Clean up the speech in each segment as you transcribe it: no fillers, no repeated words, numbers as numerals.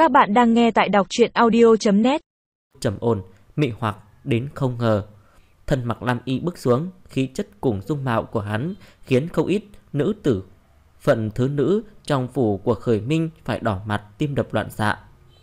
Các bạn đang nghe tại đọc truyện audio.net. Trầm ổn, mị hoặc đến không ngờ. Thân mặc lam y bước xuống, khí chất cùng dung mạo của hắn khiến không ít nữ tử phận thứ nữ trong phủ của Khởi Minh phải đỏ mặt, tim đập loạn xạ.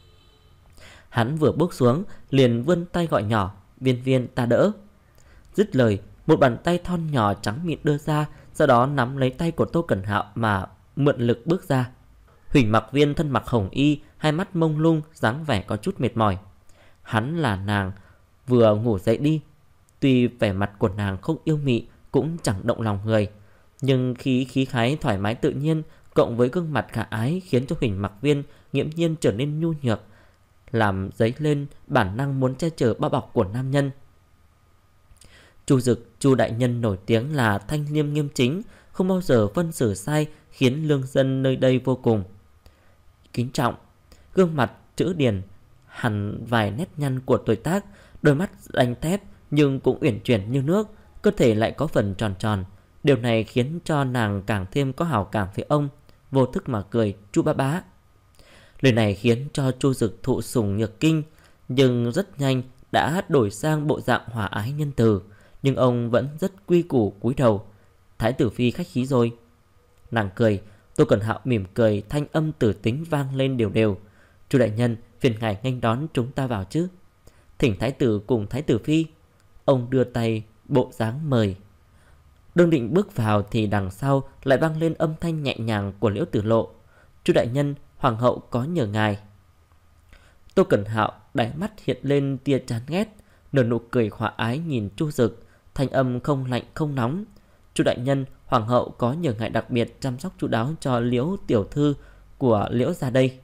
Hắn vừa bước xuống liền vươn tay gọi nhỏ: Viên Viên, ta đỡ. Dứt lời, một bàn tay thon nhỏ trắng mịn đưa ra, sau đó nắm lấy tay của Tô Cẩn Hạo mà mượn lực bước ra. Huỳnh Mặc Viên thân mặc hồng y, hai mắt mông lung, dáng vẻ có chút mệt mỏi. Hắn là nàng vừa ngủ dậy đi. Tuy vẻ mặt của nàng không yêu mị, cũng chẳng động lòng người, nhưng khí khái thoải mái tự nhiên cộng với gương mặt khả ái khiến cho Huỳnh Mặc Viên nghiễm nhiên trở nên nhu nhược, làm dấy lên bản năng muốn che chở bao bọc của nam nhân. Chu Dực, Chu đại nhân nổi tiếng là thanh liêm nghiêm chính, không bao giờ phân xử sai, khiến lương dân nơi đây vô cùng kính trọng. Gương mặt trữ điển hẳn vài nét nhăn của tuổi tác, đôi mắt đanh thép nhưng cũng uyển chuyển như nước, cơ thể lại có phần tròn tròn. Điều này khiến cho nàng càng thêm có hảo cảm với ông, vô thức mà cười: Chu bá bá. Lời này khiến cho Chu Dực thụ sủng nhược kinh, nhưng rất nhanh đã đổi sang bộ dạng hòa ái nhân từ. Nhưng ông vẫn rất quy củ cúi đầu: Thái tử phi khách khí rồi. Nàng cười. Tô Cẩn Hạo mỉm cười, thanh âm tử tính vang lên đều đều: Chu đại nhân, phiền ngài nghênh đón chúng ta vào chứ. Thỉnh thái tử cùng thái tử phi. Ông đưa tay bộ dáng mời. Đương định bước vào thì đằng sau lại vang lên âm thanh nhẹ nhàng của Liễu Tử Lộ: Chu đại nhân, hoàng hậu có nhờ ngài. Tô Cẩn Hạo đáy mắt hiện lên tia chán ghét, nở nụ cười hòa ái nhìn Chu Dực, thanh âm không lạnh không nóng: Chu đại nhân, hoàng hậu có nhờ ngài đặc biệt chăm sóc chu đáo cho Liễu tiểu thư của Liễu gia đây.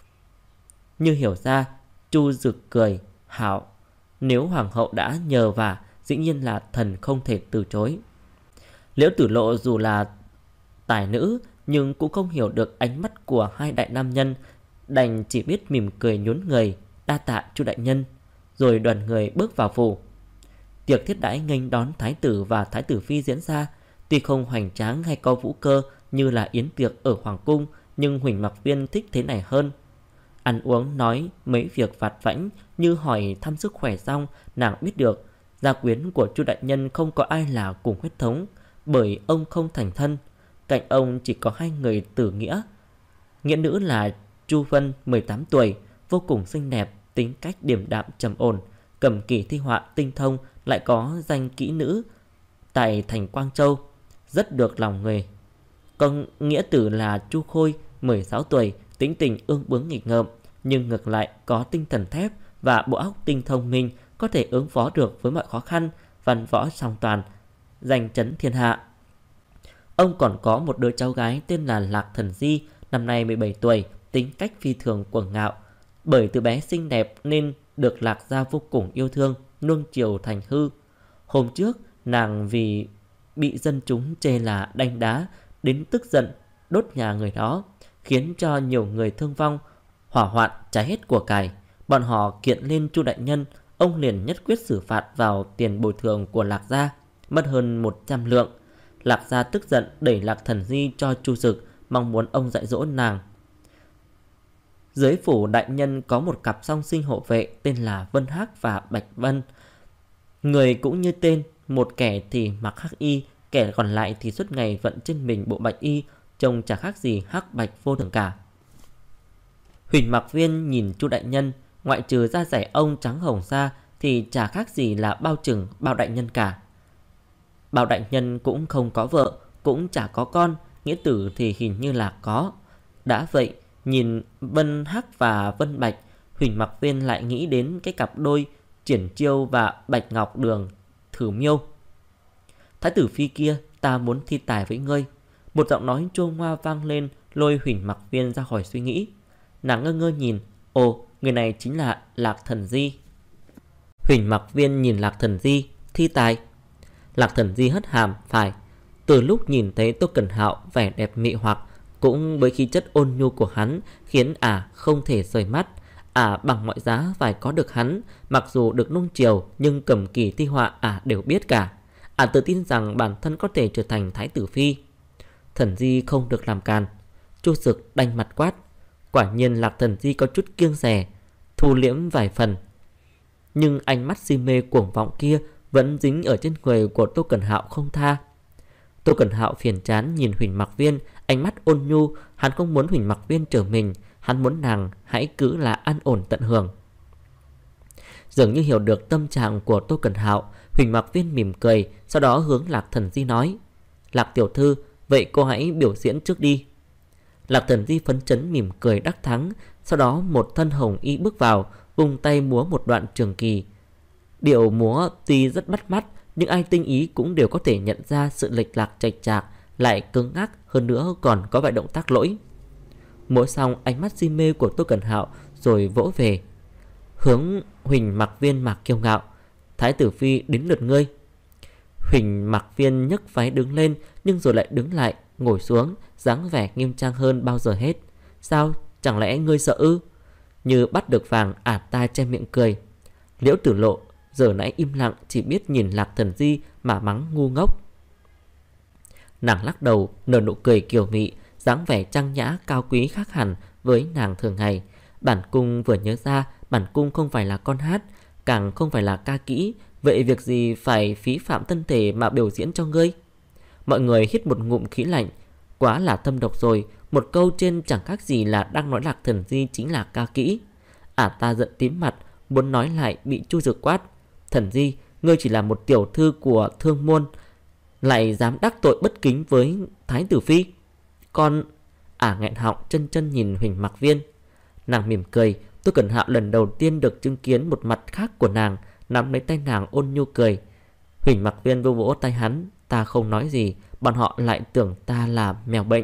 Như hiểu ra, Chu Dực cười: Hảo, nếu hoàng hậu đã nhờ vả, dĩ nhiên là thần không thể từ chối. Liễu Tử Lộ dù là tài nữ nhưng cũng không hiểu được ánh mắt của hai đại nam nhân, đành chỉ biết mỉm cười nhún người: Đa tạ Chu đại nhân. Rồi đoàn người bước vào phủ. Tiệc thiết đãi nghênh đón thái tử và thái tử phi diễn ra. Tuy không hoành tráng hay có vũ cơ như là yến tiệc ở hoàng cung, nhưng Huỳnh Mặc Viên thích thế này hơn. Ăn uống nói mấy việc vặt vãnh như hỏi thăm sức khỏe xong, nàng biết được gia quyến của Chu đại nhân không có ai là cùng huyết thống, bởi ông không thành thân. Cạnh ông chỉ có hai người tử nghĩa. Nghĩa nữ là Chu Vân 18 tuổi, vô cùng xinh đẹp, tính cách điềm đạm trầm ổn, cầm kỳ thi họa tinh thông, lại có danh kỹ nữ tại thành Quang Châu, rất được lòng người. Còn nghĩa tử là Chu Khôi 16 tuổi, tính tình ương bướng nghịch ngợm, nhưng ngược lại có tinh thần thép và bộ óc tinh thông minh, có thể ứng phó được với mọi khó khăn, văn võ song toàn, danh chấn thiên hạ. Ông còn có một đứa cháu gái tên là Lạc Thần Di, năm nay 17 tuổi, tính cách phi thường cuồng ngạo. Bởi từ bé xinh đẹp nên được Lạc gia vô cùng yêu thương, nuông chiều thành hư. Hôm trước nàng vì bị dân chúng chê là đánh đá đến tức giận đốt nhà người đó, khiến cho nhiều người thương vong, hỏa hoạn cháy hết của cải. Bọn họ kiện lên Chu đại nhân, ông liền nhất quyết xử phạt vào tiền bồi thường của Lạc gia, mất hơn 100 lượng. Lạc gia tức giận đẩy Lạc Thần Di cho Chu Dực, mong muốn ông dạy dỗ nàng. Dưới phủ đại nhân có một cặp song sinh hộ vệ tên là Vân Hác và Bạch Vân. Người cũng như tên, một kẻ thì mặc hắc y, kẻ còn lại thì suốt ngày vận trên mình bộ bạch y, trông chả khác gì hắc bạch vô thường cả. Huỳnh Mặc Viên nhìn Chu đại nhân, ngoại trừ da dẻ ông trắng hồng ra thì chả khác gì là bao trừng Bao đại nhân cả. Bao đại nhân cũng không có vợ, cũng chả có con, nghĩa tử thì hình như là có. Đã vậy, nhìn Vân Hắc và Vân Bạch, Huỳnh Mặc Viên lại nghĩ đến cái cặp đôi Triển Chiêu và Bạch Ngọc Đường Thử Miêu. Thái tử phi kia, ta muốn thi tài với ngươi. Một giọng nói chua ngoa vang lên, lôi Huỳnh Mặc Viên ra khỏi suy nghĩ. Nàng ngơ ngơ nhìn, ồ, người này chính là Lạc Thần Di. Huỳnh Mặc Viên nhìn Lạc Thần Di, thi tài. Lạc Thần Di hất hàm, phải. Từ lúc nhìn thấy Tô Cẩn Hạo vẻ đẹp mị hoặc, cũng với khí chất ôn nhu của hắn, khiến không thể rời mắt. Bằng mọi giá phải có được hắn, mặc dù được nuông chiều nhưng cầm kỳ thi họa đều biết cả. Tự tin rằng bản thân có thể trở thành thái tử phi. Thần Di không được làm càn. Chu Dực đanh mặt quát: Quả nhiên Lạc Thần Di có chút kiêng dè, thu liễm vài phần. Nhưng ánh mắt si mê cuồng vọng kia vẫn dính ở trên người của Tô Cẩn Hạo không tha. Tô Cẩn Hạo phiền chán nhìn Huỳnh Mặc Viên, ánh mắt ôn nhu. Hắn không muốn Huỳnh Mặc Viên trở mình, hắn muốn nàng hãy cứ là an ổn tận hưởng. Dường như hiểu được tâm trạng của Tô Cẩn Hạo, Huỳnh Mặc Viên mỉm cười, sau đó hướng Lạc Thần Di nói: Lạc tiểu thư, vậy cô hãy biểu diễn trước đi. Lạc Thần Di phấn chấn mỉm cười đắc thắng. Sau đó một thân hồng y bước vào, vung tay múa một đoạn trường kỳ. Điệu múa tuy rất bắt mắt, nhưng ai tinh ý cũng đều có thể nhận ra sự lệch lạc chệch chạc, lại cứng ngắc, hơn nữa còn có vài động tác lỗi. Múa xong, ánh mắt si mê của Tô Cẩn Hạo rồi vỗ về, hướng Huỳnh Mặc Viên mặc kiêu ngạo: Thái tử phi, đến lượt ngươi. Huỳnh Mặc Viên nhấc váy đứng lên, nhưng rồi lại đứng lại, ngồi xuống, dáng vẻ nghiêm trang hơn bao giờ hết. Sao, chẳng lẽ ngươi sợ ư? Như bắt được vàng, ta che miệng cười. Liễu Tử Lộ giờ nãy im lặng, chỉ biết nhìn Lạc Thần Di mà mắng ngu ngốc. Nàng lắc đầu, nở nụ cười kiều mị, dáng vẻ trang nhã cao quý khác hẳn với nàng thường ngày. Bản cung vừa nhớ ra, bản cung không phải là con hát, càng không phải là ca kỹ, vậy việc gì phải phí phạm thân thể mà biểu diễn cho ngươi? Mọi người hít một ngụm khí lạnh. Quá là thâm độc rồi, một câu trên chẳng khác gì là đang nói Lạc Thần Di chính là ca kỹ. Ta giận tím mặt, muốn nói lại bị Chu Dực quát: Thần Di, ngươi chỉ là một tiểu thư của thương môn, lại dám đắc tội bất kính với Thái tử phi. Con... nghẹn họng chân chân nhìn Huỳnh Mặc Viên. Nàng mỉm cười. Tô Cẩn Hạo lần đầu tiên được chứng kiến một mặt khác của nàng, nắm lấy tay nàng ôn nhu cười. Huỳnh Mặc Viên vô vỗ tay hắn: Ta không nói gì, bọn họ lại tưởng ta là mèo bệnh.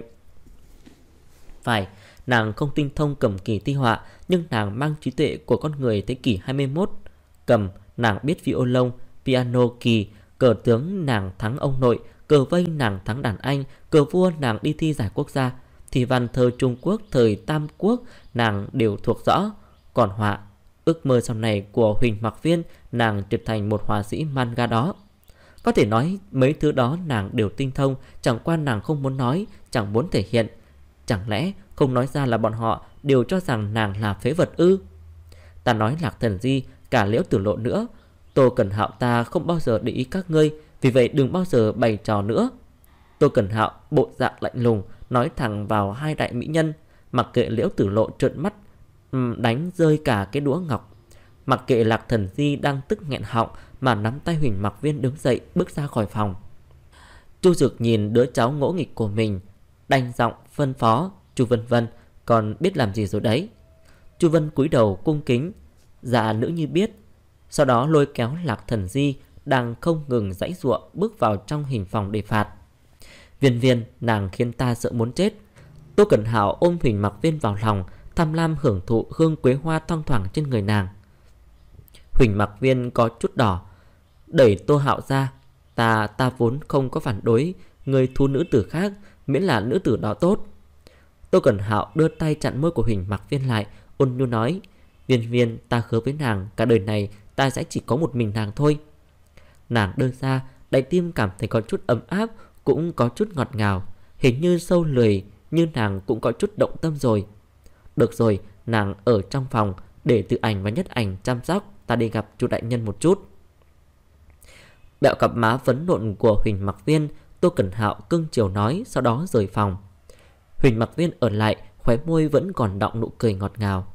Phải, nàng không tinh thông cầm kỳ thi họa, nhưng nàng mang trí tuệ của con người thế kỷ 21. Cầm, nàng biết violon, piano, kỳ, cờ tướng nàng thắng ông nội, cờ vây nàng thắng đàn anh, cờ vua nàng đi thi giải quốc gia, thì văn thơ Trung Quốc thời Tam Quốc nàng đều thuộc rõ. Còn họa, ước mơ sau này của Huỳnh Mặc Viên, nàng trở thành một họa sĩ manga đó. Có thể nói mấy thứ đó nàng đều tinh thông, chẳng qua nàng không muốn nói, chẳng muốn thể hiện. Chẳng lẽ không nói ra là bọn họ đều cho rằng nàng là phế vật ư? Ta nói Lạc Thần Di, cả Liễu Tử Lộ nữa, Tô Cẩn Hạo ta không bao giờ để ý các ngươi, vì vậy đừng bao giờ bày trò nữa. Tô Cẩn Hạo bộ dạng lạnh lùng, nói thẳng vào hai đại mỹ nhân, mặc kệ Liễu Tử Lộ trợn mắt đánh rơi cả cái đũa ngọc, mặc kệ Lạc Thần Di đang tức nghẹn họng, mà nắm tay Huỳnh Mặc Viên đứng dậy bước ra khỏi phòng. Chu Dực nhìn đứa cháu ngỗ nghịch của mình, đanh giọng phân phó: Chu Vân Vân, còn biết làm gì rồi đấy? Chu Vân cúi đầu cung kính: Dạ nữ nhi biết. Sau đó lôi kéo Lạc Thần Di đang không ngừng giãy giụa bước vào trong hình phòng để phạt. Viên Viên, nàng khiến ta sợ muốn chết. Tô Cẩn Hạo ôm Huỳnh Mặc Viên vào lòng, tham lam hưởng thụ hương quế hoa thoang thoảng trên người nàng. Huỳnh Mặc Viên có chút đỏ, đẩy Tô Hạo ra: Ta vốn không có phản đối người thu nữ tử khác, miễn là nữ tử đó tốt. Tô Cẩn Hạo đưa tay chặn môi của Huỳnh Mặc Viên lại, ôn nhu nói: Viên Viên, ta hứa với nàng, cả đời này ta sẽ chỉ có một mình nàng thôi. Nàng đưa ra, đáy tim cảm thấy có chút ấm áp, cũng có chút ngọt ngào. Hình như sâu lười như nàng cũng có chút động tâm rồi. Được rồi, nàng ở trong phòng để Tự Ảnh và Nhất Ảnh chăm sóc, ta đi gặp Chu đại nhân một chút. Bẹo cặp má phấn nộn của Huỳnh Mặc Viên, Tô Cẩn Hạo cưng chiều nói, sau đó rời phòng. Huỳnh Mặc Viên ở lại, khóe môi vẫn còn đọng nụ cười ngọt ngào.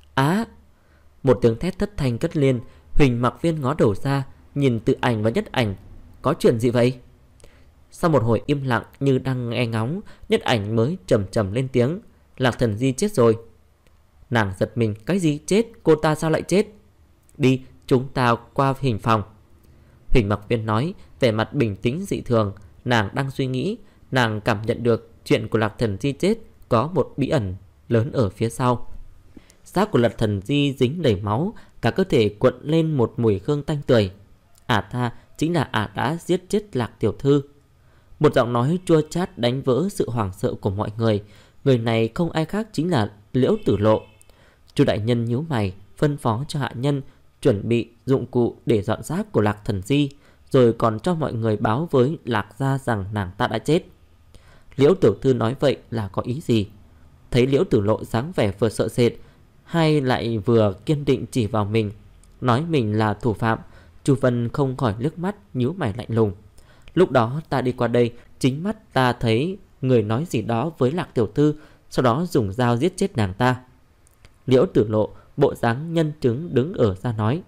Một tiếng thét thất thanh cất lên. Huỳnh Mặc Viên ngó đầu ra, nhìn Tự Ảnh và Nhất Ảnh. Có chuyện gì vậy? Sau một hồi im lặng như đang nghe ngóng, Nhất Ảnh mới trầm trầm lên tiếng: Lạc Thần Di chết rồi. Nàng giật mình: Cái gì chết? Cô ta sao lại chết? Đi, chúng ta qua hình phòng. Huỳnh Mặc Viên nói, vẻ mặt bình tĩnh dị thường. Nàng đang suy nghĩ. Nàng cảm nhận được chuyện của Lạc Thần Di chết có một bí ẩn lớn ở phía sau. Xác của Lạc Thần Di dính đầy máu, cả cơ thể cuộn lên một mùi hương tanh tưởi. Ta chính là đã giết chết Lạc tiểu thư. Một giọng nói chua chát đánh vỡ sự hoảng sợ của mọi người. Người này không ai khác chính là Liễu Tử Lộ. Chu đại nhân nhíu mày, phân phó cho hạ nhân chuẩn bị dụng cụ để dọn xác của Lạc Thần Di, rồi còn cho mọi người báo với Lạc gia rằng nàng ta đã chết. Liễu tiểu thư nói vậy là có ý gì? Thấy Liễu Tử Lộ dáng vẻ vừa sợ sệt hay lại vừa kiên định chỉ vào mình, nói mình là thủ phạm, Chu Vân không khỏi liếc mắt nhíu mày lạnh lùng. Lúc đó ta đi qua đây, chính mắt ta thấy người nói gì đó với Lạc tiểu thư, sau đó dùng dao giết chết nàng ta. Liễu Tử Lộ bộ dáng nhân chứng đứng ở ra nói.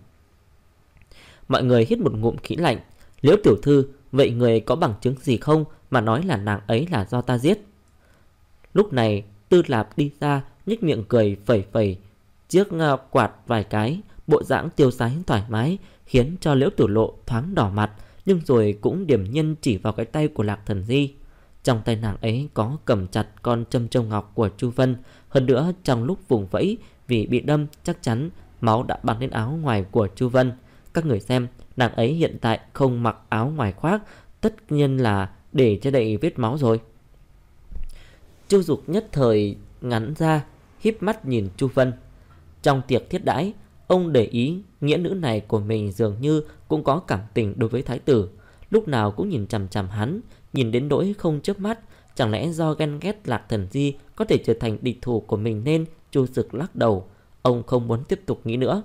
Mọi người hít một ngụm khí lạnh. Liễu tiểu thư, vậy người có bằng chứng gì không mà nói là nàng ấy là do ta giết? Lúc này Tư Lạp đi ra, nhếch miệng cười phẩy phẩy chiếc quạt vài cái, bộ dáng tiêu sái thoải mái, khiến cho Liễu Tử Lộ thoáng đỏ mặt, nhưng rồi cũng điềm nhiên chỉ vào cái tay của Lạc Thần Di. Trong tay nàng ấy có cầm chặt con châm châu ngọc của Chu Vân. Hơn nữa trong lúc vùng vẫy vì bị đâm, chắc chắn máu đã bắn lên áo ngoài của Chu Vân. Các người xem, nàng ấy hiện tại không mặc áo ngoài khoác, tất nhiên là để che đậy vết máu rồi. Chu Dục nhất thời ngắn ra, híp mắt nhìn Chu Vân. Trong tiệc thiết đãi, ông để ý nghĩa nữ này của mình dường như cũng có cảm tình đối với thái tử, lúc nào cũng nhìn chằm chằm hắn, nhìn đến nỗi không chớp mắt. Chẳng lẽ do ghen ghét Lạc Thần Di có thể trở thành địch thủ của mình nên Chu Dực lắc đầu. Ông không muốn tiếp tục nghĩ nữa.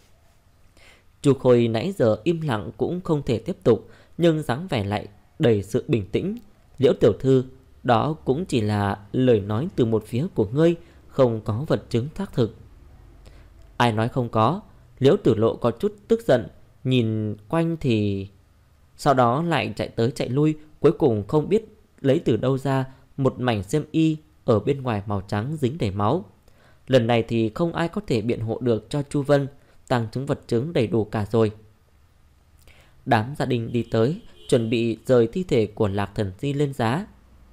Chu Khôi nãy giờ im lặng cũng không thể tiếp tục, nhưng dáng vẻ lại đầy sự bình tĩnh. Liễu tiểu thư, đó cũng chỉ là lời nói từ một phía của ngươi, không có vật chứng xác thực. Ai nói không có? Liễu Tử Lộ có chút tức giận, nhìn quanh thì sau đó lại chạy tới chạy lui, cuối cùng không biết lấy từ đâu ra một mảnh xiêm y ở bên ngoài màu trắng dính đầy máu. Lần này thì không ai có thể biện hộ được cho Chu Vân, tăng chứng vật chứng đầy đủ cả rồi. Đám gia đình đi tới, chuẩn bị rời thi thể của Lạc Thần Di lên giá.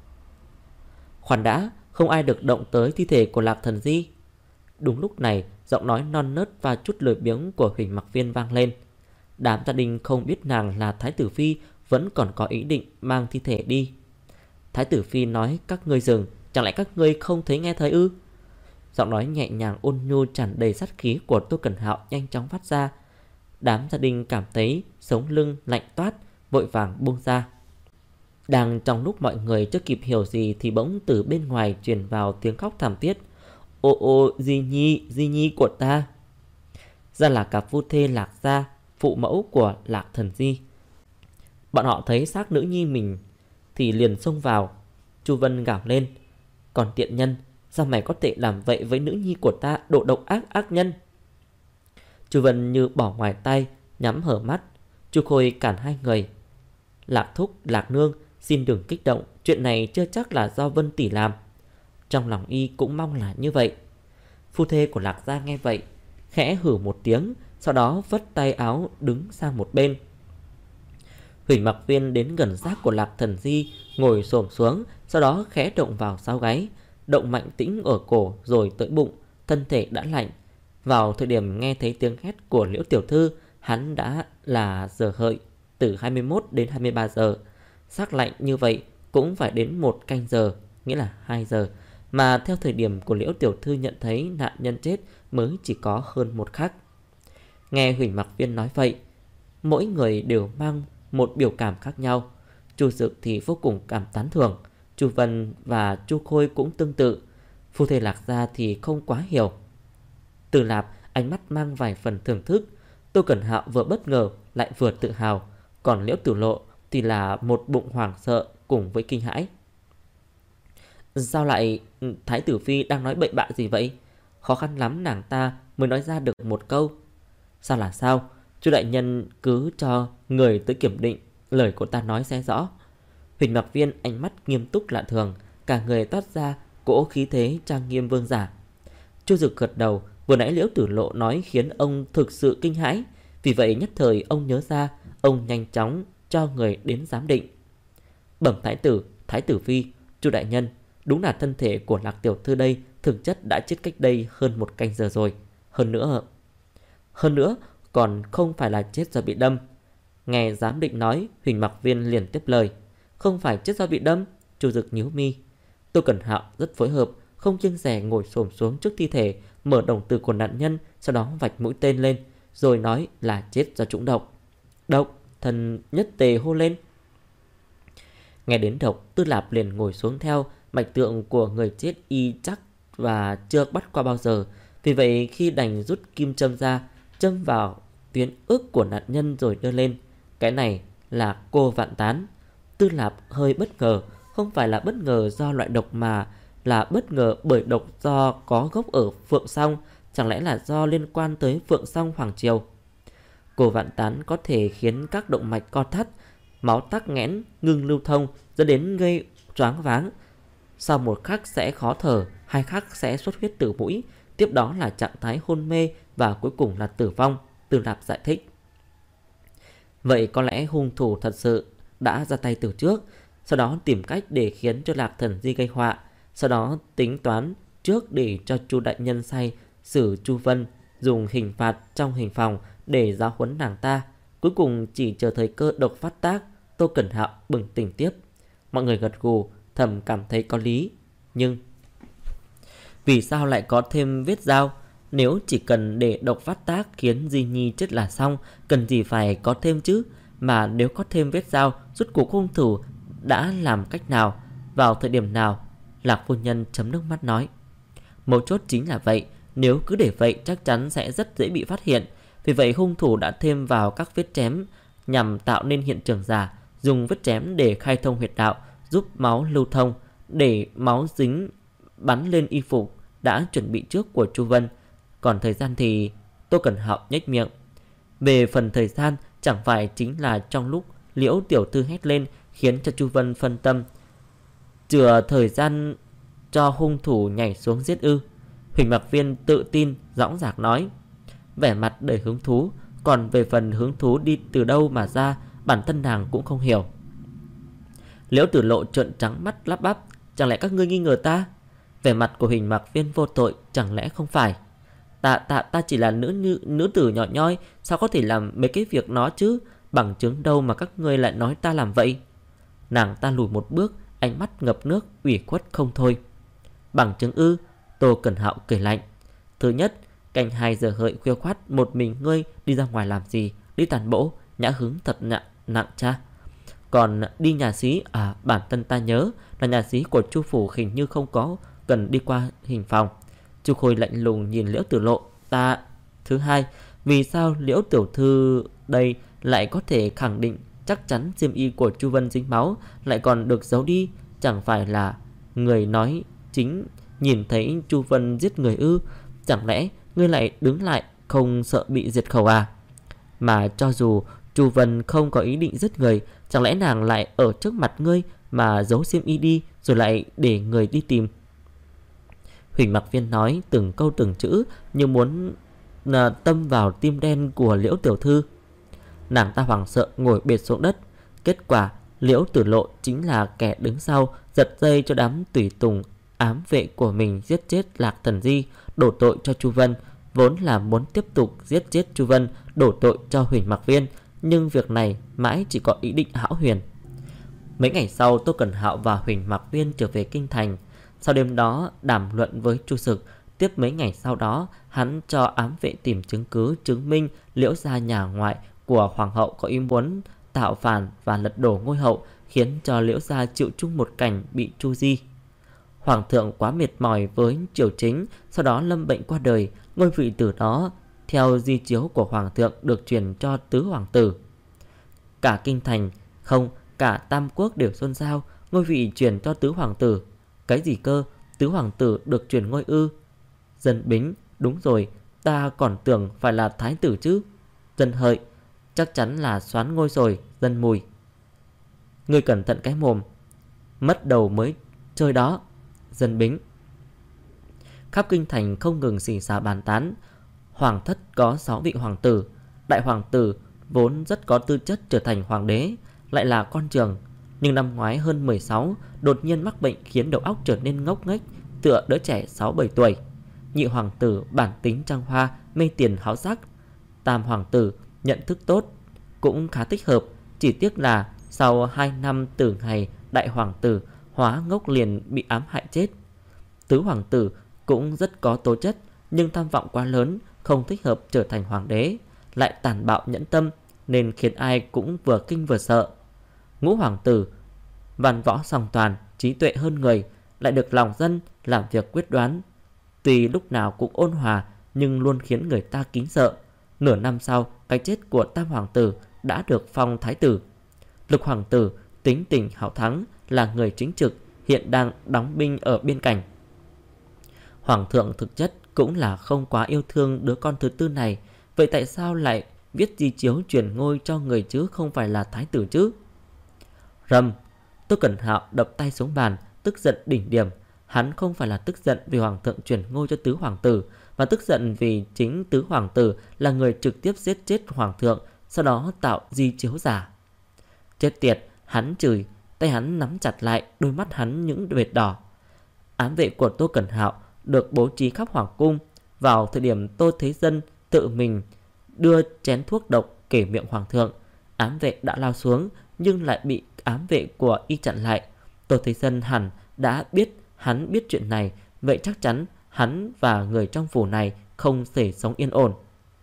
Khoan đã, không ai được động tới thi thể của Lạc Thần Di. Đúng lúc này, giọng nói non nớt và chút lười biếng của Huỳnh Mặc Viên vang lên. Đám gia đình không biết nàng là Thái tử Phi, vẫn còn có ý định mang thi thể đi. Thái tử Phi nói các ngươi dừng, chẳng lẽ các ngươi không thấy nghe thấy ư? Giọng nói nhẹ nhàng ôn nhu tràn đầy sát khí của Tô Cẩn Hạo nhanh chóng phát ra. Đám gia đình cảm thấy sống lưng lạnh toát, vội vàng buông ra. Đang trong lúc mọi người chưa kịp hiểu gì thì bỗng từ bên ngoài truyền vào tiếng khóc thảm thiết. Ô ô, Di Nhi của ta. Ra là cả phu thê Lạc gia, phụ mẫu của Lạc Thần Di. Bọn họ thấy xác nữ nhi mình thì liền xông vào. Chu Vân gào lên. Còn tiện nhân, sao mày có thể làm vậy với nữ nhi của ta, độ độc ác nhân? Chu Vân như bỏ ngoài tay, nhắm hở mắt. Chu Khôi cản hai người. Lạc thúc, Lạc nương, xin đừng kích động, chuyện này chưa chắc là do Vân tỷ làm. Trong lòng y cũng mong là như vậy. Phu thê của Lạc gia nghe vậy, khẽ hử một tiếng, sau đó vất tay áo đứng sang một bên. Huỳnh Mặc Viên đến gần xác của Lạc Thần Di, ngồi xổm xuống, sau đó khẽ động vào sau gáy, động mạnh tĩnh ở cổ rồi tới bụng, thân thể đã lạnh. Vào thời điểm nghe thấy tiếng hét của Liễu tiểu thư, hắn đã là giờ hợi, từ 21 đến 23 giờ. Xác lạnh như vậy cũng phải đến 1 canh giờ, nghĩa là 2 giờ. Mà theo thời điểm của Liễu tiểu thư nhận thấy nạn nhân chết mới chỉ có hơn 1 khắc. Nghe Huỳnh Mặc Viên nói vậy, mỗi người đều mang một biểu cảm khác nhau. Chu Dực thì vô cùng cảm tán thưởng, Chu Vân và Chu Khôi cũng tương tự. Phu thê Lạc gia thì không quá hiểu. Từ Lạp ánh mắt mang vài phần thưởng thức. Tô Cẩn Hạo vừa bất ngờ lại vừa tự hào, còn Liễu Tử Lộ thì là một bụng hoảng sợ cùng với kinh hãi. Sao lại Thái tử Phi đang nói bậy bạ gì vậy? Khó khăn lắm nàng ta mới nói ra được một câu. Sao là sao? Chu đại nhân cứ cho người tới kiểm định lời của ta nói sẽ rõ. Huỳnh Mặc Viên ánh mắt nghiêm túc lạ thường, cả người toát ra cỗ khí thế trang nghiêm vương giả. Chu Dực gật đầu. Vừa nãy Liễu Tử Lộ nói khiến ông thực sự kinh hãi, vì vậy nhất thời ông nhớ ra. Ông nhanh chóng cho người đến giám định. Bẩm Thái tử Phi, Chu đại nhân, đúng là thân thể của Lạc tiểu thư đây thực chất đã chết cách đây hơn 1 canh giờ rồi. Hơn nữa còn không phải là chết do bị đâm. Nghe giám định nói, Huỳnh Mặc Viên liền tiếp lời. Không phải chết do bị đâm? Chu Dực nhíu mi. Tô Cẩn Hạo rất phối hợp, không kiêng dè ngồi xổm xuống trước thi thể, mở đồng tử của nạn nhân, sau đó vạch mũi tên lên, rồi nói là chết do trúng độc. Độc? Thần nhất tề hô lên. Nghe đến độc, Tư Lạp liền ngồi xuống theo. Mạch tượng của người chết y chắc và chưa bắt qua bao giờ. Vì vậy khi đành rút kim châm ra, châm vào tuyến ức của nạn nhân rồi đưa lên. Cái này là cô Vạn Tán. Tư Lạp hơi bất ngờ, không phải là bất ngờ do loại độc mà là bất ngờ bởi độc do có gốc ở Phượng Song. Chẳng lẽ là do liên quan tới Phượng Song Hoàng Triều? Cô Vạn Tán có thể khiến các động mạch co thắt, máu tắc nghẽn, ngừng lưu thông, dẫn đến gây choáng váng. Sau một khắc sẽ khó thở, 2 khắc sẽ xuất huyết từ mũi, tiếp đó là trạng thái hôn mê và cuối cùng là tử vong, Tư Lạp giải thích. Vậy có lẽ hung thủ thật sự đã ra tay từ trước, sau đó tìm cách để khiến cho Lạc Thần Di gây họa, sau đó tính toán trước để cho Chu đại nhân say xử Chu Vân, dùng hình phạt trong hình phòng để giáo huấn nàng ta. Cuối cùng chỉ chờ thời cơ độc phát tác. Tô Cẩn Hạo bừng tỉnh tiếp. Mọi người gật gù, thầm cảm thấy có lý. Nhưng vì sao lại có thêm vết dao? Nếu chỉ cần để độc phát tác khiến Di Nhi chết là xong, cần gì phải có thêm chứ? Mà nếu có thêm vết dao, rốt cuộc hung thủ đã làm cách nào, vào thời điểm nào? Lạc phu nhân chấm nước mắt nói. Mấu chốt chính là vậy. Nếu cứ để vậy chắc chắn sẽ rất dễ bị phát hiện. Vì vậy hung thủ đã thêm vào các vết chém nhằm tạo nên hiện trường giả, dùng vết chém để khai thông huyệt đạo, giúp máu lưu thông, để máu dính bắn lên y phục đã chuẩn bị trước của Chu Vân. Còn thời gian thì Tô Cẩn Hạo nhếch miệng. Về phần thời gian, chẳng phải chính là trong lúc Liễu tiểu thư hét lên khiến cho Chu Vân phân tâm, chừa thời gian cho hung thủ nhảy xuống giết ư? Huỳnh Mặc Viên tự tin dõng dạc nói, vẻ mặt đầy hứng thú. Còn về phần hứng thú đi từ đâu mà ra, bản thân nàng cũng không hiểu. Liễu Tử Lộ trợn trắng mắt lắp bắp, chẳng lẽ các ngươi nghi ngờ ta? Vẻ mặt của Huỳnh Mặc Viên vô tội, chẳng lẽ không phải? Ta chỉ là nữ tử nhỏ nhoi, sao có thể làm mấy cái việc nó chứ? Bằng chứng đâu mà các ngươi lại nói ta làm vậy? Nàng ta lùi một bước, ánh mắt ngập nước, ủy khuất không thôi. Bằng chứng ư? Tô Cẩn Hạo cười lạnh. Thứ nhất, canh 2 giờ hợi khuya khoắt, một mình ngươi đi ra ngoài làm gì? Đi tàn bộ, nhã hứng thật nặng cha. Còn đi nhà xí, bản thân ta nhớ là nhà xí của Chu phủ hình như không có cần đi qua hình phòng. Chu Khôi lạnh lùng nhìn Liễu Tử Lộ. Thứ hai, vì sao Liễu tiểu thư đây lại có thể khẳng định chắc chắn xiêm y của Chu Vân dính máu, lại còn được giấu đi? Chẳng phải là người nói chính nhìn thấy Chu Vân giết người ư? Chẳng lẽ ngươi lại đứng lại không sợ bị diệt khẩu à? Mà cho dù Chu Vân không có ý định giết người, chẳng lẽ nàng lại ở trước mặt ngươi mà giấu xiêm y đi, rồi lại để người đi tìm? Huỳnh Mặc Viên nói từng câu từng chữ như muốn tâm vào tim đen của Liễu tiểu thư. Nàng ta hoảng sợ ngồi bệt xuống đất. Kết quả Liễu Tử Lộ chính là kẻ đứng sau giật dây cho đám tùy tùng ám vệ của mình giết chết Lạc Thần Di, đổ tội cho Chu Vân. Vốn là muốn tiếp tục giết chết Chu Vân, đổ tội cho Huỳnh Mặc Viên, nhưng việc này mãi chỉ có ý định hão huyền. Mấy ngày sau, Tô Cẩn Hạo và Huỳnh Mặc Viên trở về kinh thành. Sau đêm đó đàm luận với Chu Sực. Tiếp mấy ngày sau đó, hắn cho ám vệ tìm chứng cứ chứng minh Liễu gia nhà ngoại của hoàng hậu có ý muốn tạo phản và lật đổ ngôi hậu, khiến cho Liễu gia chịu chung một cảnh bị tru di. Hoàng thượng quá mệt mỏi với triều chính, sau đó lâm bệnh qua đời. Ngôi vị tử đó theo di chiếu của hoàng thượng được truyền cho tứ hoàng tử. Cả kinh thành, không, cả Tam Quốc đều xôn xao. Ngôi vị truyền cho tứ hoàng tử. Cái gì cơ? Tứ hoàng tử được truyền ngôi ư? Dân Bính, đúng rồi, ta còn tưởng phải là thái tử chứ. Dân Hợi, chắc chắn là soán ngôi rồi. Dân Mùi, ngươi cẩn thận cái mồm, mất đầu mới chơi đó. Dân Bính, khắp kinh thành không ngừng xì xào bàn tán. Hoàng thất có 6 vị hoàng tử. Đại hoàng tử vốn rất có tư chất trở thành hoàng đế, lại là con trường, nhưng năm ngoái hơn 16 đột nhiên mắc bệnh khiến đầu óc trở nên ngốc nghếch, tựa đứa trẻ 6-7 tuổi. Nhị hoàng tử bản tính trăng hoa, mê tiền háo sắc. Tam hoàng tử nhận thức tốt, cũng khá thích hợp, chỉ tiếc là sau 2 năm từ ngày đại hoàng tử hóa ngốc liền bị ám hại chết. Tứ hoàng tử cũng rất có tố chất, nhưng tham vọng quá lớn, không thích hợp trở thành hoàng đế, lại tàn bạo nhẫn tâm nên khiến ai cũng vừa kinh vừa sợ. Ngũ hoàng tử văn võ song toàn, trí tuệ hơn người, lại được lòng dân, làm việc quyết đoán. tuy lúc nào cũng ôn hòa nhưng luôn khiến người ta kính sợ. Nửa năm sau, cái chết của Tam hoàng tử đã được phong thái tử. Lục hoàng tử tính tình hào thắng, là người chính trực, hiện đang đóng binh ở biên cảnh. Hoàng thượng thực chất cũng là không quá yêu thương đứa con thứ tư này. Vậy tại sao lại viết di chiếu truyền ngôi cho người chứ không phải là thái tử chứ? Rầm! Tô Cẩn Hạo đập tay xuống bàn, tức giận đỉnh điểm. Hắn không phải là tức giận vì hoàng thượng truyền ngôi cho tứ hoàng tử, mà tức giận vì chính tứ hoàng tử là người trực tiếp giết chết hoàng thượng, sau đó tạo di chiếu giả. Chết tiệt! Hắn chửi, tay hắn nắm chặt lại, đôi mắt hắn những vệt đỏ. Ám vệ của Tô Cẩn Hạo được bố trí khắp hoàng cung. Vào thời điểm Tô Thế Dân tự mình đưa chén thuốc độc kể miệng hoàng thượng, ám vệ đã lao xuống nhưng lại bị ám vệ của y chặn lại. Tô Thế Dân hẳn đã biết hắn biết chuyện này, vậy chắc chắn hắn và người trong phủ này không thể sống yên ổn.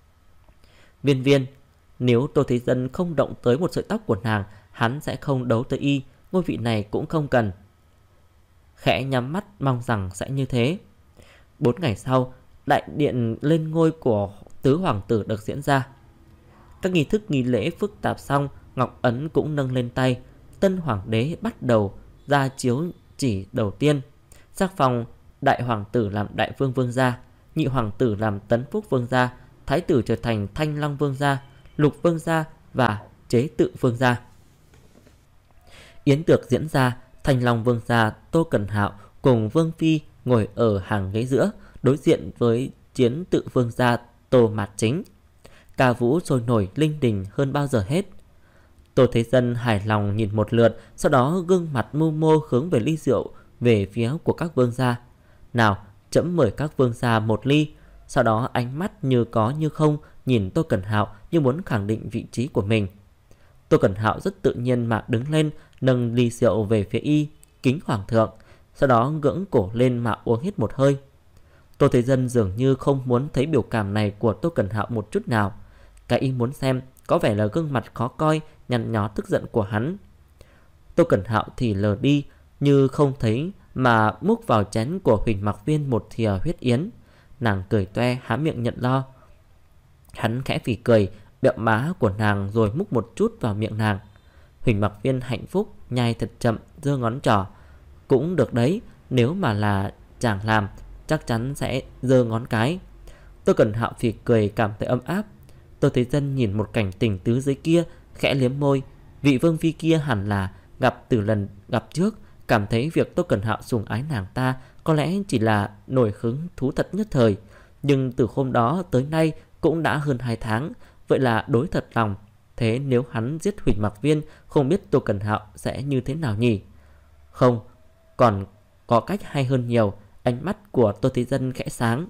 Viên Viên, nếu Tô Thế Dân không động tới một sợi tóc của nàng, hắn sẽ không đấu tới y, ngôi vị này cũng không cần. Khẽ nhắm mắt mong rằng sẽ như thế. 4 ngày sau, đại điện lên ngôi của tứ hoàng tử được diễn ra. Các nghi thức nghi lễ phức tạp xong, Ngọc Ấn cũng nâng lên tay. Tân hoàng đế bắt đầu ra chiếu chỉ đầu tiên. Sắc phong đại hoàng tử làm đại vương vương gia, nhị hoàng tử làm tấn phúc vương gia, thái tử trở thành thanh long vương gia, lục vương gia và chế tự vương gia. Yến tiệc diễn ra, thanh long vương gia Tô Cẩn Hạo cùng vương phi ngồi ở hàng ghế giữa, đối diện với chiến tự vương gia Tô Mạt Chính. Ca vũ sôi nổi linh đình hơn bao giờ hết. Tô Thế Dân hài lòng nhìn một lượt, sau đó gương mặt mưu mô hướng về ly rượu về phía của các vương gia. Nào, trẫm mời các vương gia một ly. Sau đó ánh mắt như có như không nhìn Tô Cẩn Hạo như muốn khẳng định vị trí của mình. Tô Cẩn Hạo rất tự nhiên mà đứng lên, nâng ly rượu về phía y, kính hoàng thượng, sau đó ngưỡng cổ lên mà uống hết một hơi. Tô Thế Dân dường như không muốn thấy biểu cảm này của Tô Cẩn Hạo một chút nào. Cái y muốn xem có vẻ là gương mặt khó coi, nhăn nhó tức giận của hắn. Tô Cẩn Hạo thì lờ đi như không thấy mà múc vào chén của Huỳnh Mặc Viên một thìa huyết yến. Nàng cười toe há miệng nhận lo. Hắn khẽ phì cười, bẹo má của nàng rồi múc một chút vào miệng nàng. Huỳnh Mặc Viên hạnh phúc nhai thật chậm, giơ ngón trỏ. Cũng được đấy, nếu mà là chàng làm chắc chắn sẽ giơ ngón cái. Tô Cẩn Hạo phì cười cảm thấy ấm áp. Tô Thế Dân nhìn một cảnh tình tứ dưới kia, khẽ liếm môi. Vị vương phi kia hẳn là gặp từ lần gặp trước, cảm thấy việc Tô Cẩn Hạo sủng ái nàng ta có lẽ chỉ là nổi hứng thú thật nhất thời. Nhưng từ hôm đó tới nay cũng đã hơn 2 tháng, vậy là đối thật lòng. Thế nếu hắn giết Huỳnh Mặc Viên, không biết Tô Cẩn Hạo sẽ như thế nào nhỉ? Không, còn có cách hay hơn nhiều. Ánh mắt của Tô Thế Dân khẽ sáng.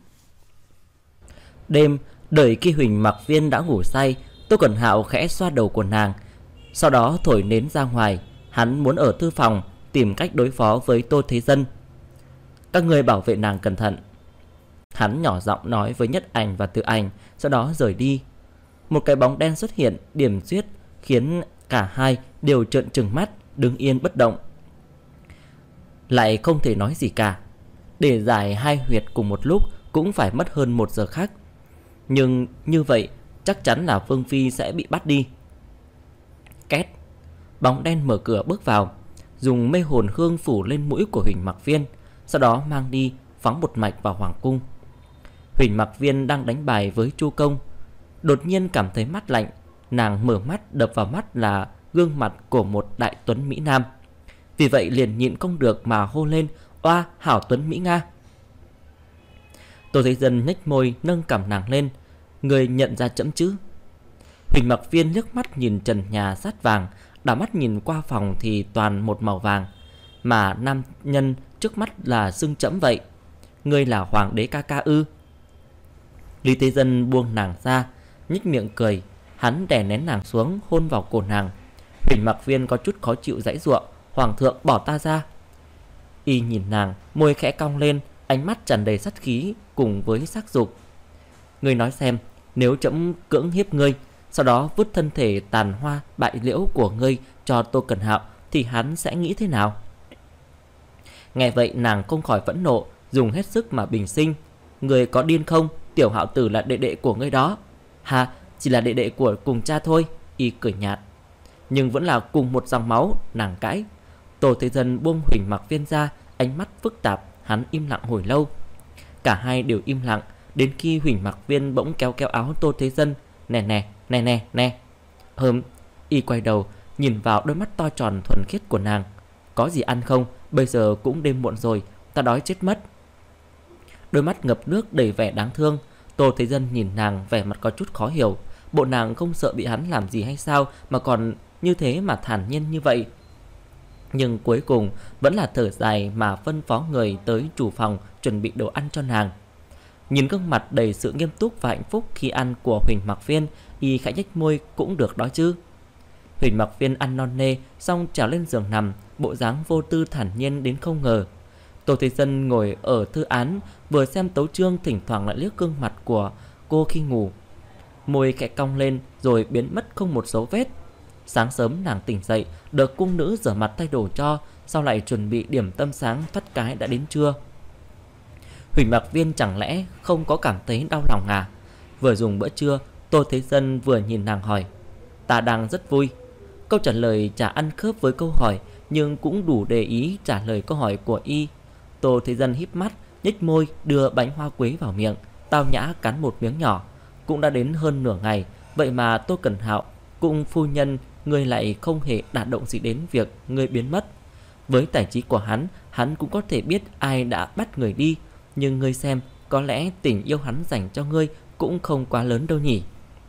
Đêm, đợi khi Huỳnh Mặc Viên đã ngủ say, Tô Cẩn Hạo khẽ xoa đầu của nàng, sau đó thổi nến ra ngoài. Hắn muốn ở thư phòng tìm cách đối phó với Tô Thế Dân. Các người bảo vệ nàng cẩn thận, hắn nhỏ giọng nói với Nhất Ảnh và Tự Ảnh, sau đó rời đi. Một cái bóng đen xuất hiện điểm xuyết khiến cả hai đều trợn trừng mắt, đứng yên bất động, lại không thể nói gì cả. Để giải hai huyệt cùng một lúc cũng phải mất hơn 1 giờ khác. Nhưng như vậy chắc chắn là Vương Phi sẽ bị bắt đi. Két. Bóng đen mở cửa bước vào, dùng mê hồn hương phủ lên mũi của Huỳnh Mặc Viên, sau đó mang đi phóng một mạch vào hoàng cung. Huỳnh Mặc Viên đang đánh bài với Chu Công, đột nhiên cảm thấy mát lạnh. Nàng mở mắt, đập vào mắt là gương mặt của một đại tuấn Mỹ Nam. Vì vậy liền nhịn không được mà hô lên: "Oa, hảo tuấn Mỹ Nga!" Tô Thế Dân nhếch môi nâng cằm nàng lên: "Người nhận ra trẫm chứ?" Huỳnh Mặc Viên liếc mắt nhìn trần nhà sắt vàng, đảo mắt nhìn qua phòng thì toàn một màu vàng, mà nam nhân trước mắt là xưng trẫm vậy. "Ngươi là hoàng đế ca ca ư?" Lý Thế Dân buông nàng ra, nhếch miệng cười. Hắn đè nén nàng xuống, hôn vào cổ nàng. Huỳnh Mặc Viên có chút khó chịu giãy giụa: "Hoàng thượng, bỏ ta ra." Y nhìn nàng, môi khẽ cong lên, ánh mắt tràn đầy sát khí cùng với sắc dục. "Ngươi nói xem, nếu trẫm cưỡng hiếp ngươi, sau đó vứt thân thể tàn hoa bại liễu của ngươi cho Tô Cẩn Hạo, thì hắn sẽ nghĩ thế nào?" Nghe vậy nàng không khỏi phẫn nộ, dùng hết sức mà bình sinh. Người có điên không? Tiểu Hạo Tử là đệ đệ của ngươi đó. Hà, chỉ là đệ đệ của cùng cha thôi. Y cười nhạt. Nhưng vẫn là cùng một dòng máu, nàng cãi. Tô Thế Dân buông Huỳnh Mặc Viên ra, ánh mắt phức tạp. Hắn im lặng hồi lâu. Cả hai đều im lặng, đến khi Huỳnh Mặc Viên bỗng kéo kéo áo Tô Thế Dân. Nè. Y quay đầu nhìn vào đôi mắt to tròn thuần khiết của nàng. Có gì ăn không? Bây giờ cũng đêm muộn rồi, ta đói chết mất. Đôi mắt ngập nước đầy vẻ đáng thương. Tô Thế Dân nhìn nàng vẻ mặt có chút khó hiểu. Bộ nàng không sợ bị hắn làm gì hay sao mà còn như thế mà thản nhiên như vậy. Nhưng cuối cùng vẫn là thở dài mà phân phó người tới chủ phòng chuẩn bị đồ ăn cho nàng. Nhìn gương mặt đầy sự nghiêm túc và hạnh phúc khi ăn của Huỳnh Mặc Viên, y khẽ nhếch môi, cũng được đó chứ. Huỳnh Mặc Viên ăn non nê xong trèo lên giường nằm, bộ dáng vô tư thản nhiên đến không ngờ. Tô Thế Dân ngồi ở thư án, vừa xem tấu chương, thỉnh thoảng lại liếc gương mặt của cô khi ngủ. Môi khẽ cong lên rồi biến mất không một dấu vết. Sáng sớm nàng tỉnh dậy, được cung nữ rửa mặt thay đồ cho, sau lại chuẩn bị điểm tâm sáng, thoát cái đã đến trưa. Huỳnh Mặc Viên chẳng lẽ không có cảm thấy đau lòng à? Vừa dùng bữa trưa, Tô Thế Dân vừa nhìn nàng hỏi. Ta đang rất vui. Câu trả lời chả ăn khớp với câu hỏi, nhưng cũng đủ để ý trả lời câu hỏi của y. Tô Thế Dân híp mắt, nhếch môi, đưa bánh hoa quế vào miệng, tao nhã cắn một miếng nhỏ. Cũng đã đến hơn nửa ngày, vậy mà Tô Cẩn Hạo cùng phu nhân ngươi lại không hề đả động gì đến việc ngươi biến mất. Với tài trí của hắn cũng có thể biết ai đã bắt người đi. Nhưng ngươi xem, có lẽ tình yêu hắn dành cho ngươi cũng không quá lớn đâu nhỉ.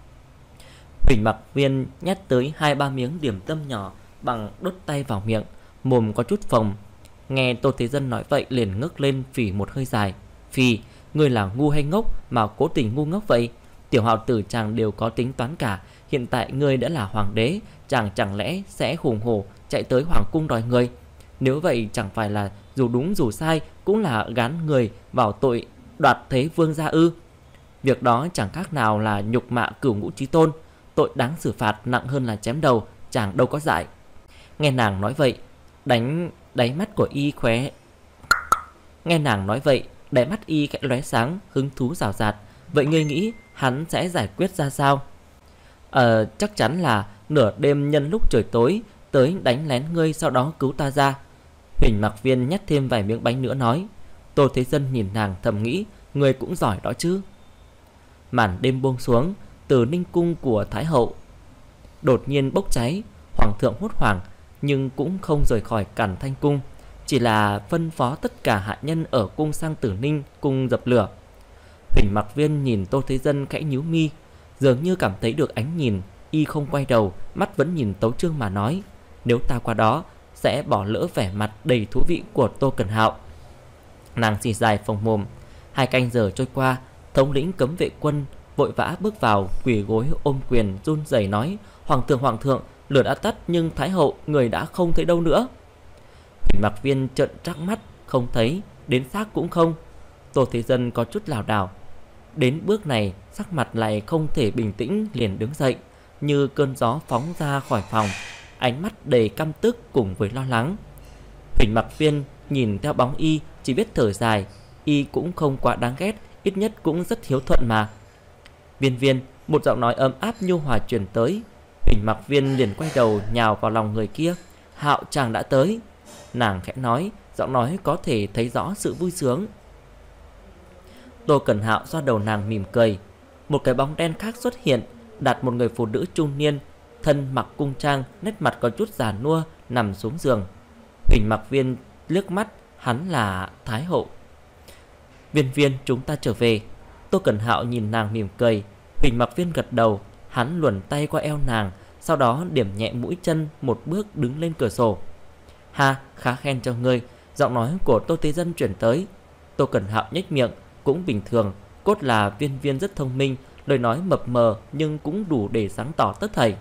Huỳnh Mặc Viên nhét tới 2-3 miếng điểm tâm nhỏ bằng đốt tay vào miệng, mồm có chút phồng. Nghe Tô Thế Dân nói vậy liền ngước lên phì một hơi dài. Phì, ngươi là ngu hay ngốc mà cố tình ngu ngốc vậy? Tiểu Hạo Tử chàng đều có tính toán cả. Hiện tại ngươi đã là hoàng đế, chàng chẳng lẽ sẽ hùng hổ chạy tới hoàng cung đòi ngươi? Nếu vậy chẳng phải là dù đúng dù sai cũng là gán người vào tội đoạt thế vương gia ư? Việc đó chẳng khác nào là nhục mạ cửu ngũ chí tôn, tội đáng xử phạt nặng hơn là chém đầu, chàng đâu có dại. Nghe nàng nói vậy, đáy mắt y khẽ lóe sáng, hứng thú rào rạt. Vậy ngươi nghĩ hắn sẽ giải quyết ra sao? Chắc chắn là nửa đêm nhân lúc trời tối tới đánh lén ngươi, sau đó cứu ta ra. Huỳnh Mặc Viên nhét thêm vài miếng bánh nữa nói. Tô Thế Dân nhìn nàng thầm nghĩ, ngươi cũng giỏi đó chứ. Màn đêm buông xuống, từ ninh cung của Thái Hậu đột nhiên bốc cháy. Hoàng thượng hốt hoảng nhưng cũng không rời khỏi Càn Thanh cung, chỉ là phân phó tất cả hạ nhân ở cung sang Tử Ninh cung dập lửa. Huỳnh Mặc Viên nhìn Tô Thế Dân khẽ nhíu mi, dường như cảm thấy được ánh nhìn. Y không quay đầu, mắt vẫn nhìn tấu chương mà nói. Nếu ta qua đó sẽ bỏ lỡ vẻ mặt đầy thú vị của Tô Cẩn Hạo. Nàng xì dài phồng mồm. 2 canh giờ trôi qua, thống lĩnh cấm vệ quân vội vã bước vào, quỳ gối ôm quyền run rẩy nói. Hoàng thượng, lửa đã tắt nhưng Thái Hậu người đã không thấy đâu nữa. Huỳnh Mặc Viên trợn trắc mắt, không thấy, đến xác cũng không. Tô Thế Dân có chút lảo đảo. Đến bước này sắc mặt lại không thể bình tĩnh, liền đứng dậy như cơn gió phóng ra khỏi phòng, ánh mắt đầy căm tức cùng với lo lắng. Huỳnh Mặc Viên nhìn theo bóng y chỉ biết thở dài. Y cũng không quá đáng ghét, ít nhất cũng rất hiếu thuận mà. Viên, một giọng nói ấm áp nhu hòa truyền tới. Huỳnh Mặc Viên liền quay đầu nhào vào lòng người kia. Hạo chàng đã tới. Nàng khẽ nói, giọng nói có thể thấy rõ sự vui sướng. Tô Cẩn Hạo xoa đầu nàng mỉm cười. Một cái bóng đen khác xuất hiện, đặt một người phụ nữ trung niên, thân mặc cung trang, nét mặt có chút già nua, nằm xuống giường. Huỳnh Mặc Viên liếc mắt, hắn là Thái Hậu. Viên, chúng ta trở về. Tô Cẩn Hạo nhìn nàng mỉm cười. Huỳnh Mặc Viên gật đầu. Hắn luồn tay qua eo nàng, sau đó điểm nhẹ mũi chân, một bước đứng lên cửa sổ. Ha, khá khen cho ngươi. Giọng nói của Tô Thế Dân chuyển tới. Tô Cẩn Hạo nhếch miệng, cũng bình thường. Cốt là Viên rất thông minh, lời nói mập mờ nhưng cũng đủ để sáng tỏ tất thảy.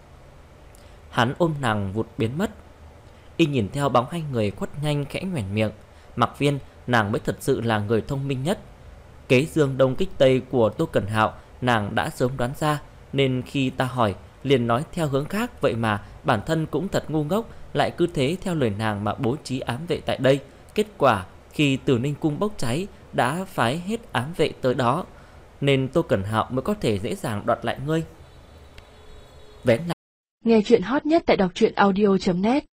Hắn ôm nàng vụt biến mất. Y nhìn theo bóng hai người khuất nhanh, khẽ nhoẻn miệng. Mặc Viên, nàng mới thật sự là người thông minh nhất. Kế dương đông kích tây của Tô Cẩn Hạo nàng đã sớm đoán ra, nên khi ta hỏi liền nói theo hướng khác. Vậy mà bản thân cũng thật ngu ngốc, lại cứ thế theo lời nàng mà bố trí ám vệ tại đây. Kết quả khi Tử Ninh cung bốc cháy, đã phái hết ám vệ tới đó, nên Tô Cẩn Hạo mới có thể dễ dàng đoạt lại ngươi. Vén lại. Nghe chuyện hot nhất tại đọc truyện audio.net